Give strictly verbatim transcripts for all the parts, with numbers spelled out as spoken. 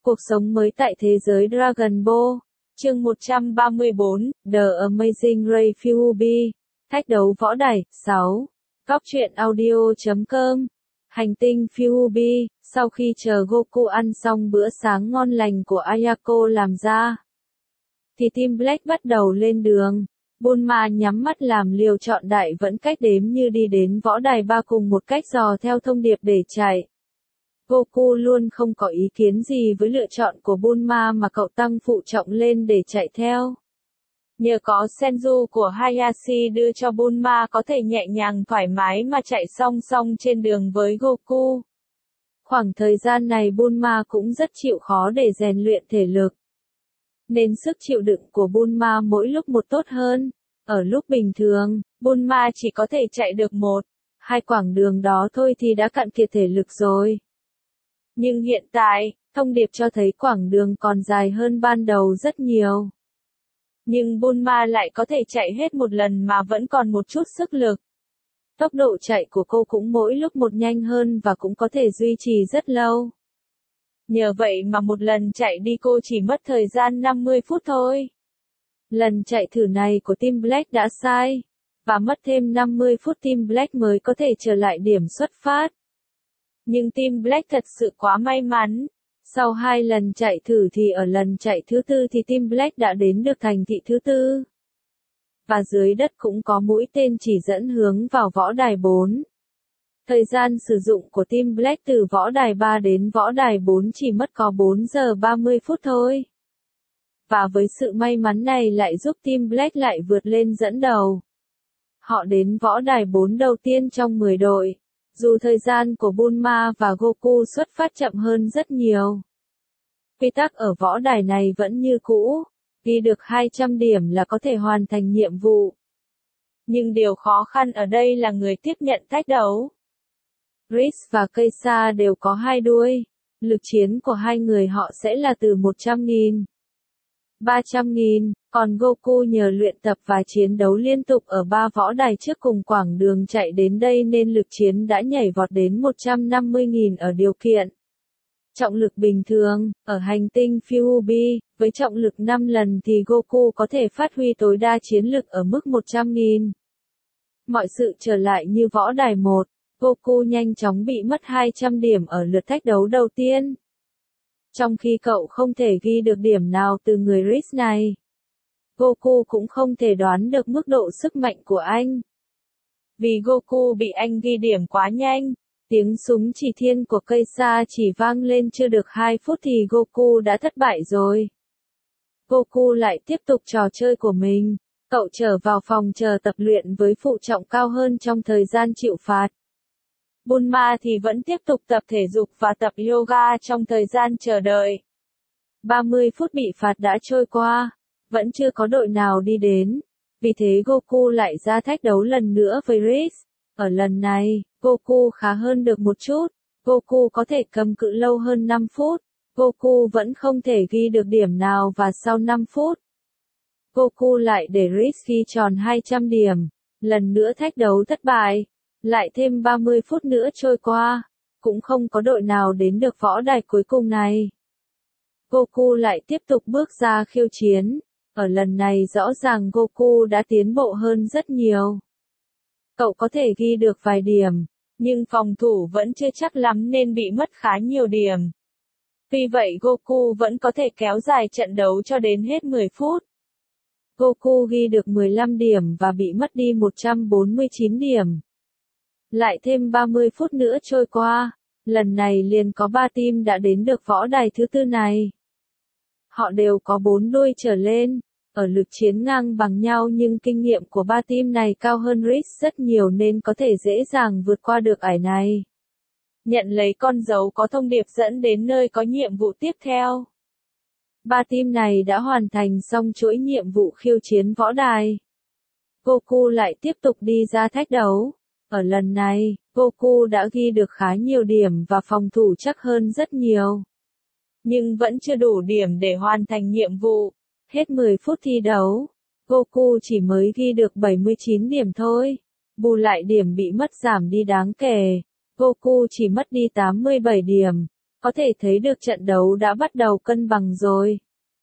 Cuộc sống mới tại thế giới Dragon Ball. Chương một trăm ba mươi tư, The Amazing Ray Fuubi. Thách đấu võ đài, sáu. Góc truyện audio chấm com. Hành tinh Fuubi, sau khi chờ Goku ăn xong bữa sáng ngon lành của Ayako làm ra, thì Team Black bắt đầu lên đường. Bulma nhắm mắt làm liều chọn đại vẫn cách đếm như đi đến võ đài ba cùng một cách dò theo thông điệp để chạy. Goku luôn không có ý kiến gì với lựa chọn của Bulma mà cậu tăng phụ trọng lên để chạy theo. Nhờ có Senju của Hayashi đưa cho Bulma có thể nhẹ nhàng thoải mái mà chạy song song trên đường với Goku. Khoảng thời gian này Bulma cũng rất chịu khó để rèn luyện thể lực, nên sức chịu đựng của Bulma mỗi lúc một tốt hơn. Ở lúc bình thường, Bulma chỉ có thể chạy được một, hai quãng đường đó thôi thì đã cạn kiệt thể lực rồi. Nhưng hiện tại, thông điệp cho thấy quãng đường còn dài hơn ban đầu rất nhiều. Nhưng Bulma lại có thể chạy hết một lần mà vẫn còn một chút sức lực. Tốc độ chạy của cô cũng mỗi lúc một nhanh hơn và cũng có thể duy trì rất lâu. Nhờ vậy mà một lần chạy đi cô chỉ mất thời gian năm mươi phút thôi. Lần chạy thử này của Team Black đã sai, và mất thêm năm mươi phút Team Black mới có thể trở lại điểm xuất phát. Nhưng Team Black thật sự quá may mắn. Sau hai lần chạy thử thì ở lần chạy thứ tư thì Team Black đã đến được thành thị thứ tư. Và dưới đất cũng có mũi tên chỉ dẫn hướng vào võ đài bốn. Thời gian sử dụng của Team Black từ võ đài ba đến võ đài bốn chỉ mất có bốn giờ ba mươi phút thôi. Và với sự may mắn này lại giúp Team Black lại vượt lên dẫn đầu. Họ đến võ đài bốn đầu tiên trong mười đội. Dù thời gian của Bulma và Goku xuất phát chậm hơn rất nhiều. Quy tắc ở võ đài này vẫn như cũ, ghi được hai trăm điểm là có thể hoàn thành nhiệm vụ. Nhưng điều khó khăn ở đây là người tiếp nhận thách đấu. Riz và Keisa đều có hai đuôi, lực chiến của hai người họ sẽ là từ một trăm nghìn, ba trăm nghìn, còn Goku nhờ luyện tập và chiến đấu liên tục ở ba võ đài trước cùng quãng đường chạy đến đây nên lực chiến đã nhảy vọt đến một trăm năm mươi nghìn ở điều kiện trọng lực bình thường. Ở hành tinh Fuubi, với trọng lực năm lần thì Goku có thể phát huy tối đa chiến lực ở mức một trăm nghìn. Mọi sự trở lại như võ đài một, Goku nhanh chóng bị mất hai trăm điểm ở lượt thách đấu đầu tiên. Trong khi cậu không thể ghi được điểm nào từ người Riz này, Goku cũng không thể đoán được mức độ sức mạnh của anh. Vì Goku bị anh ghi điểm quá nhanh, tiếng súng chỉ thiên của Keisa chỉ vang lên chưa được hai phút thì Goku đã thất bại rồi. Goku lại tiếp tục trò chơi của mình, cậu trở vào phòng chờ tập luyện với phụ trọng cao hơn trong thời gian chịu phạt. Bulma thì vẫn tiếp tục tập thể dục và tập yoga trong thời gian chờ đợi. ba mươi phút bị phạt đã trôi qua, vẫn chưa có đội nào đi đến. Vì thế Goku lại ra thách đấu lần nữa với Riz. Ở lần này, Goku khá hơn được một chút. Goku có thể cầm cự lâu hơn năm phút. Goku vẫn không thể ghi được điểm nào và sau năm phút, Goku lại để Riz ghi tròn hai trăm điểm. Lần nữa thách đấu thất bại. Lại thêm ba mươi phút nữa trôi qua, cũng không có đội nào đến được võ đài cuối cùng này. Goku lại tiếp tục bước ra khiêu chiến. Ở lần này rõ ràng Goku đã tiến bộ hơn rất nhiều. Cậu có thể ghi được vài điểm, nhưng phòng thủ vẫn chưa chắc lắm nên bị mất khá nhiều điểm. Tuy vậy Goku vẫn có thể kéo dài trận đấu cho đến hết mười phút. Goku ghi được mười lăm điểm và bị mất đi một trăm bốn mươi chín điểm. Lại thêm ba mươi phút nữa trôi qua, lần này liền có ba team đã đến được võ đài thứ tư này. Họ đều có bốn đuôi trở lên, ở lực chiến ngang bằng nhau nhưng kinh nghiệm của ba team này cao hơn Riz rất nhiều nên có thể dễ dàng vượt qua được ải này. Nhận lấy con dấu có thông điệp dẫn đến nơi có nhiệm vụ tiếp theo. Ba team này đã hoàn thành xong chuỗi nhiệm vụ khiêu chiến võ đài. Goku lại tiếp tục đi ra thách đấu. Ở lần này, Goku đã ghi được khá nhiều điểm và phòng thủ chắc hơn rất nhiều. Nhưng vẫn chưa đủ điểm để hoàn thành nhiệm vụ. Hết mười phút thi đấu, Goku chỉ mới ghi được bảy mươi chín điểm thôi. Bù lại điểm bị mất giảm đi đáng kể. Goku chỉ mất đi tám mươi bảy điểm. Có thể thấy được trận đấu đã bắt đầu cân bằng rồi.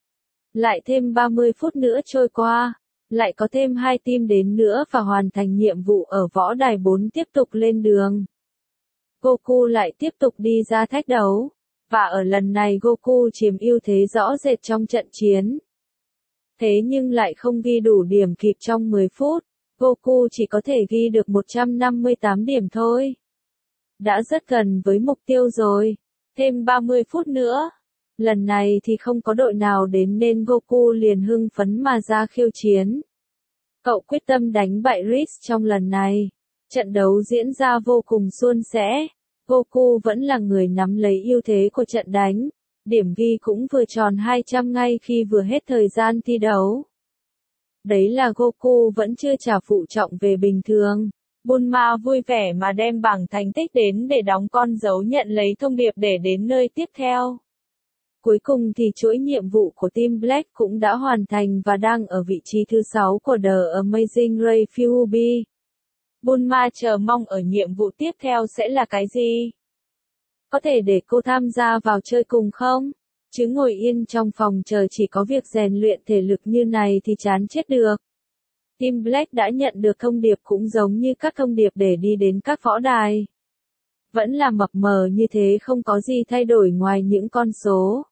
Lại thêm ba mươi phút nữa trôi qua, lại có thêm hai team đến nữa và hoàn thành nhiệm vụ ở võ đài bốn tiếp tục lên đường. Goku lại tiếp tục đi ra thách đấu, và ở lần này Goku chiếm ưu thế rõ rệt trong trận chiến. Thế nhưng lại không ghi đủ điểm kịp trong mười phút, Goku chỉ có thể ghi được một trăm năm mươi tám điểm thôi. Đã rất gần với mục tiêu rồi, thêm ba mươi phút nữa. Lần này thì không có đội nào đến nên Goku liền hưng phấn mà ra khiêu chiến. Cậu quyết tâm đánh bại Riz trong lần này. Trận đấu diễn ra vô cùng suôn sẻ. Goku vẫn là người nắm lấy ưu thế của trận đánh. Điểm ghi cũng vừa tròn hai trăm ngay khi vừa hết thời gian thi đấu. Đấy là Goku vẫn chưa trả phụ trọng về bình thường. Bulma vui vẻ mà đem bảng thành tích đến để đóng con dấu nhận lấy thông điệp để đến nơi tiếp theo. Cuối cùng thì chuỗi nhiệm vụ của Team Black cũng đã hoàn thành và đang ở vị trí thứ sáu của The Amazing Ray Fubi. Bulma chờ mong ở nhiệm vụ tiếp theo sẽ là cái gì? Có thể để cô tham gia vào chơi cùng không? Chứ ngồi yên trong phòng chờ chỉ có việc rèn luyện thể lực như này thì chán chết được. Team Black đã nhận được thông điệp cũng giống như các thông điệp để đi đến các võ đài. Vẫn là mập mờ như thế, không có gì thay đổi ngoài những con số.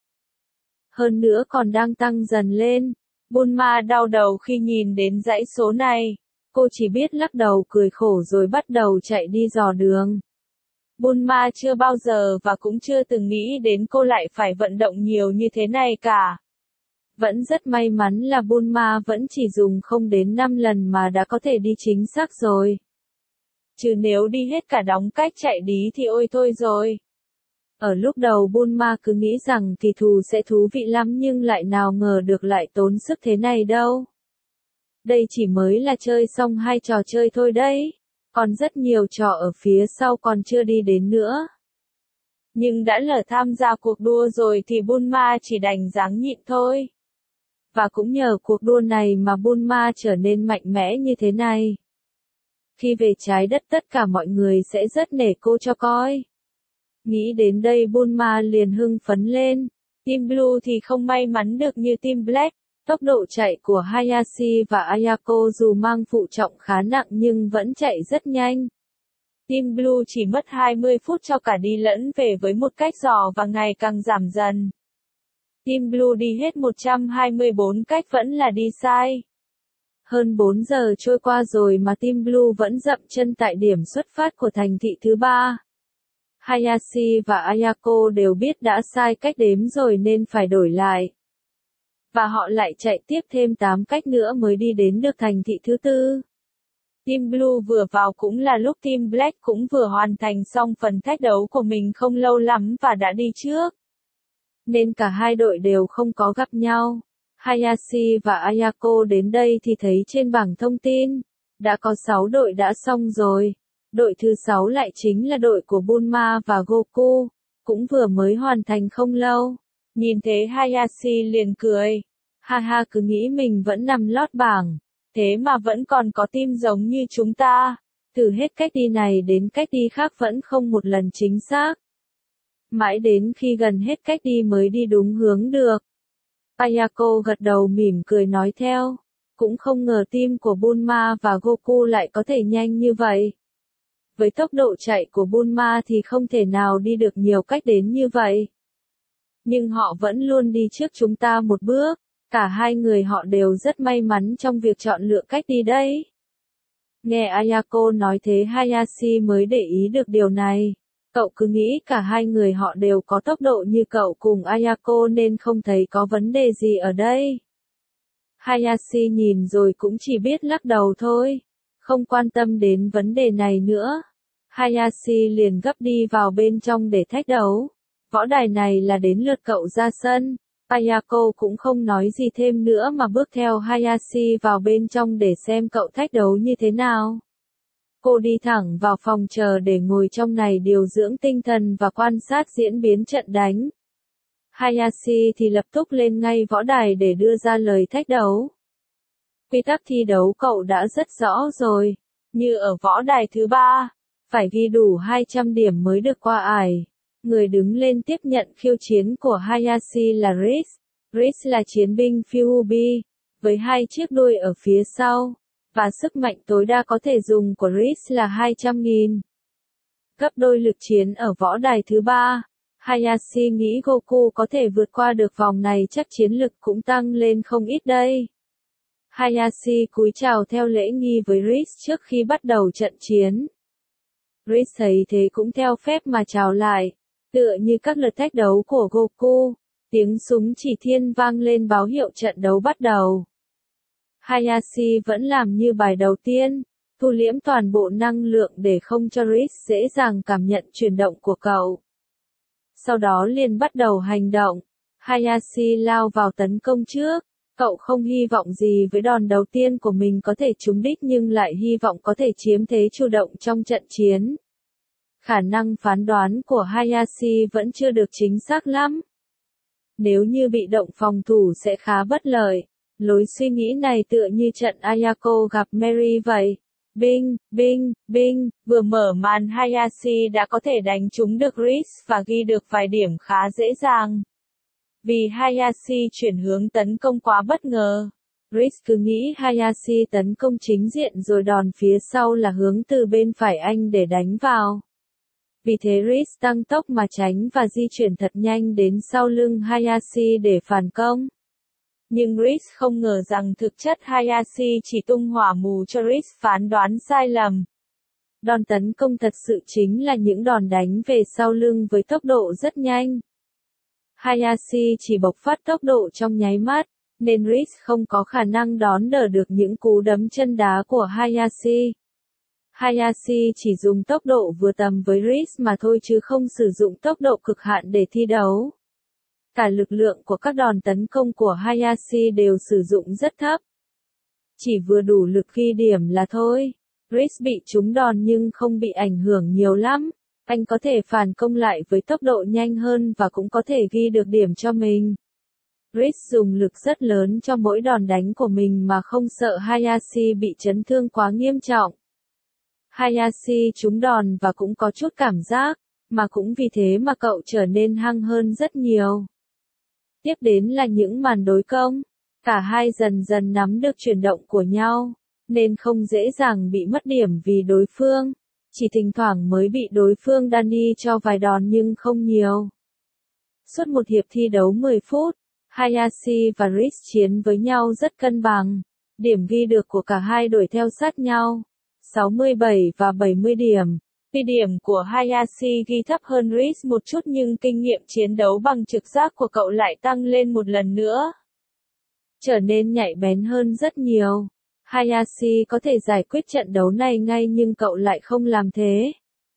Hơn nữa còn đang tăng dần lên. Bulma đau đầu khi nhìn đến dãy số này. Cô chỉ biết lắc đầu cười khổ rồi bắt đầu chạy đi dò đường. Bulma chưa bao giờ và cũng chưa từng nghĩ đến cô lại phải vận động nhiều như thế này cả. Vẫn rất may mắn là Bulma vẫn chỉ dùng không đến năm lần mà đã có thể đi chính xác rồi. Chứ nếu đi hết cả đóng cách chạy đi thì ôi thôi rồi. Ở lúc đầu Bulma cứ nghĩ rằng kỳ thù sẽ thú vị lắm nhưng lại nào ngờ được lại tốn sức thế này đâu. Đây chỉ mới là chơi xong hai trò chơi thôi đấy. Còn rất nhiều trò ở phía sau còn chưa đi đến nữa. Nhưng đã lỡ tham gia cuộc đua rồi thì Bulma chỉ đành ráng nhịn thôi. Và cũng nhờ cuộc đua này mà Bulma trở nên mạnh mẽ như thế này. Khi về trái đất tất cả mọi người sẽ rất nể cô cho coi. Nghĩ đến đây Bulma liền hưng phấn lên. Team Blue thì không may mắn được như Team Black. Tốc độ chạy của Hayashi và Ayako dù mang phụ trọng khá nặng nhưng vẫn chạy rất nhanh. Team Blue chỉ mất hai mươi phút cho cả đi lẫn về với một cách dò và ngày càng giảm dần. Team Blue đi hết một trăm hai mươi bốn cách vẫn là đi sai. Hơn bốn giờ trôi qua rồi mà Team Blue vẫn dậm chân tại điểm xuất phát của thành thị thứ ba. Hayashi và Ayako đều biết đã sai cách đếm rồi nên phải đổi lại. Và họ lại chạy tiếp thêm tám cách nữa mới đi đến được thành thị thứ tư. Team Blue vừa vào cũng là lúc Team Black cũng vừa hoàn thành xong phần thách đấu của mình không lâu lắm và đã đi trước. Nên cả hai đội đều không có gặp nhau. Hayashi và Ayako đến đây thì thấy trên bảng thông tin, đã có sáu đội đã xong rồi. Đội thứ sáu lại chính là đội của Bulma và Goku, cũng vừa mới hoàn thành không lâu. Nhìn thế Hayashi liền cười. Ha ha, cứ nghĩ mình vẫn nằm lót bảng. Thế mà vẫn còn có team giống như chúng ta. Từ hết cách đi này đến cách đi khác vẫn không một lần chính xác. Mãi đến khi gần hết cách đi mới đi đúng hướng được. Ayako gật đầu mỉm cười nói theo. Cũng không ngờ team của Bulma và Goku lại có thể nhanh như vậy. Với tốc độ chạy của Bulma thì không thể nào đi được nhiều cách đến như vậy. Nhưng họ vẫn luôn đi trước chúng ta một bước. Cả hai người họ đều rất may mắn trong việc chọn lựa cách đi đấy. Nghe Ayako nói thế Hayashi mới để ý được điều này. Cậu cứ nghĩ cả hai người họ đều có tốc độ như cậu cùng Ayako nên không thấy có vấn đề gì ở đây. Hayashi nhìn rồi cũng chỉ biết lắc đầu thôi. Không quan tâm đến vấn đề này nữa. Hayashi liền gấp đi vào bên trong để thách đấu. Võ đài này là đến lượt cậu ra sân. Ayako cũng không nói gì thêm nữa mà bước theo Hayashi vào bên trong để xem cậu thách đấu như thế nào. Cô đi thẳng vào phòng chờ để ngồi trong này điều dưỡng tinh thần và quan sát diễn biến trận đánh. Hayashi thì lập tức lên ngay võ đài để đưa ra lời thách đấu. Quy tắc thi đấu cậu đã rất rõ rồi. Như ở võ đài thứ ba, phải ghi đủ hai trăm điểm mới được qua ải. Người đứng lên tiếp nhận khiêu chiến của Hayashi là Riz. Riz là chiến binh Fuubi, với hai chiếc đuôi ở phía sau, và sức mạnh tối đa có thể dùng của Riz là hai trăm nghìn. Gấp đôi lực chiến ở võ đài thứ ba. Hayashi nghĩ Goku có thể vượt qua được vòng này, chắc chiến lực cũng tăng lên không ít đây. Hayashi cúi chào theo lễ nghi với Riz trước khi bắt đầu trận chiến. Riz thấy thế cũng theo phép mà chào lại, tựa như các lượt thách đấu của Goku. Tiếng súng chỉ thiên vang lên báo hiệu trận đấu bắt đầu. Hayashi vẫn làm như bài đầu tiên, thu liễm toàn bộ năng lượng để không cho Riz dễ dàng cảm nhận chuyển động của cậu. Sau đó liền bắt đầu hành động. Hayashi lao vào tấn công trước. Cậu không hy vọng gì với đòn đầu tiên của mình có thể trúng đích, nhưng lại hy vọng có thể chiếm thế chủ động trong trận chiến. Khả năng phán đoán của Hayashi vẫn chưa được chính xác lắm. Nếu như bị động phòng thủ sẽ khá bất lợi. Lối suy nghĩ này tựa như trận Ayako gặp Mary vậy. Bing, bing, bing, vừa mở màn Hayashi đã có thể đánh trúng được Riz và ghi được vài điểm khá dễ dàng. Vì Hayashi chuyển hướng tấn công quá bất ngờ, Riz cứ nghĩ Hayashi tấn công chính diện rồi đòn phía sau là hướng từ bên phải anh để đánh vào. Vì thế Riz tăng tốc mà tránh và di chuyển thật nhanh đến sau lưng Hayashi để phản công. Nhưng Riz không ngờ rằng thực chất Hayashi chỉ tung hỏa mù cho Riz phán đoán sai lầm. Đòn tấn công thật sự chính là những đòn đánh về sau lưng với tốc độ rất nhanh. Hayashi chỉ bộc phát tốc độ trong nháy mắt, nên Riz không có khả năng đón đỡ được những cú đấm chân đá của Hayashi. Hayashi chỉ dùng tốc độ vừa tầm với Riz mà thôi chứ không sử dụng tốc độ cực hạn để thi đấu. Cả lực lượng của các đòn tấn công của Hayashi đều sử dụng rất thấp. Chỉ vừa đủ lực ghi điểm là thôi. Riz bị trúng đòn nhưng không bị ảnh hưởng nhiều lắm. Anh có thể phản công lại với tốc độ nhanh hơn và cũng có thể ghi được điểm cho mình. Riz dùng lực rất lớn cho mỗi đòn đánh của mình mà không sợ Hayashi bị chấn thương quá nghiêm trọng. Hayashi trúng đòn và cũng có chút cảm giác, mà cũng vì thế mà cậu trở nên hăng hơn rất nhiều. Tiếp đến là những màn đối công. Cả hai dần dần nắm được chuyển động của nhau, nên không dễ dàng bị mất điểm vì đối phương. Chỉ thỉnh thoảng mới bị đối phương Danny cho vài đòn nhưng không nhiều. Suốt một hiệp thi đấu mười phút, Hayashi và Riz chiến với nhau rất cân bằng. Điểm ghi được của cả hai đội theo sát nhau, sáu mươi bảy và bảy mươi điểm. Tuy điểm của Hayashi ghi thấp hơn Riz một chút nhưng kinh nghiệm chiến đấu bằng trực giác của cậu lại tăng lên một lần nữa. Trở nên nhạy bén hơn rất nhiều. Hayashi có thể giải quyết trận đấu này ngay nhưng cậu lại không làm thế.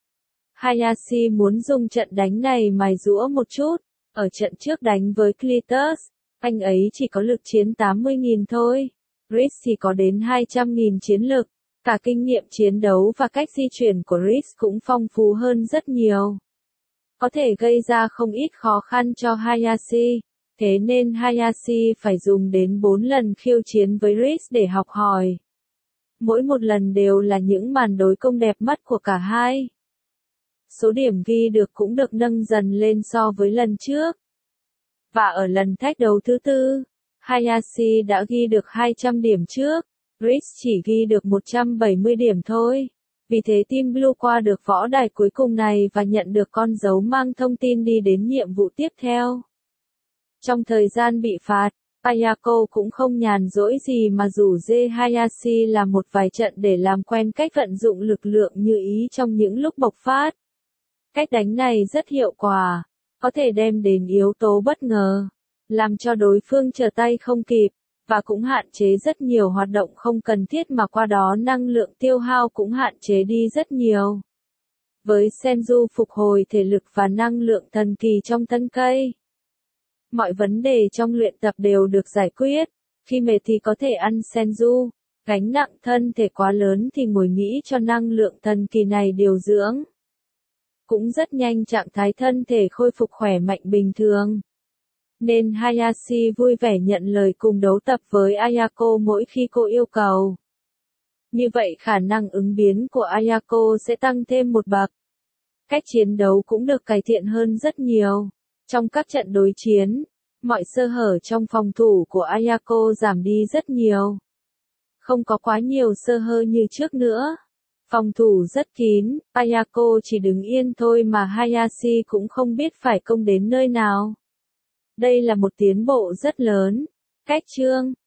Hayashi muốn dùng trận đánh này mài giũa một chút. Ở trận trước đánh với Clitus, anh ấy chỉ có lực chiến tám mươi nghìn thôi. Riz thì có đến hai trăm nghìn chiến lực. Cả kinh nghiệm chiến đấu và cách di chuyển của Riz cũng phong phú hơn rất nhiều. Có thể gây ra không ít khó khăn cho Hayashi. Thế nên Hayashi phải dùng đến bốn lần khiêu chiến với Riz để học hỏi. Mỗi một lần đều là những màn đối công đẹp mắt của cả hai. Số điểm ghi được cũng được nâng dần lên so với lần trước. Và ở lần thách đấu thứ tư, Hayashi đã ghi được hai trăm điểm trước, Riz chỉ ghi được một trăm bảy mươi điểm thôi. Vì thế Team Blue qua được võ đài cuối cùng này và nhận được con dấu mang thông tin đi đến nhiệm vụ tiếp theo. Trong thời gian bị phạt, Ayako cũng không nhàn rỗi gì mà rủ dê Hayashi làm một vài trận để làm quen cách vận dụng lực lượng như ý trong những lúc bộc phát. Cách đánh này rất hiệu quả, có thể đem đến yếu tố bất ngờ, làm cho đối phương trở tay không kịp, và cũng hạn chế rất nhiều hoạt động không cần thiết mà qua đó năng lượng tiêu hao cũng hạn chế đi rất nhiều. Với Senju phục hồi thể lực và năng lượng thần kỳ trong thân cây. Mọi vấn đề trong luyện tập đều được giải quyết. Khi mệt thì có thể ăn Senju. Gánh nặng thân thể quá lớn thì ngồi nghĩ cho năng lượng thần kỳ này điều dưỡng. Cũng rất nhanh trạng thái thân thể khôi phục khỏe mạnh bình thường. Nên Hayashi vui vẻ nhận lời cùng đấu tập với Ayako mỗi khi cô yêu cầu. Như vậy khả năng ứng biến của Ayako sẽ tăng thêm một bậc. Cách chiến đấu cũng được cải thiện hơn rất nhiều. Trong các trận đối chiến, mọi sơ hở trong phòng thủ của Ayako giảm đi rất nhiều. Không có quá nhiều sơ hở như trước nữa. Phòng thủ rất kín, Ayako chỉ đứng yên thôi mà Hayashi cũng không biết phải công đến nơi nào. Đây là một tiến bộ rất lớn. Cách chương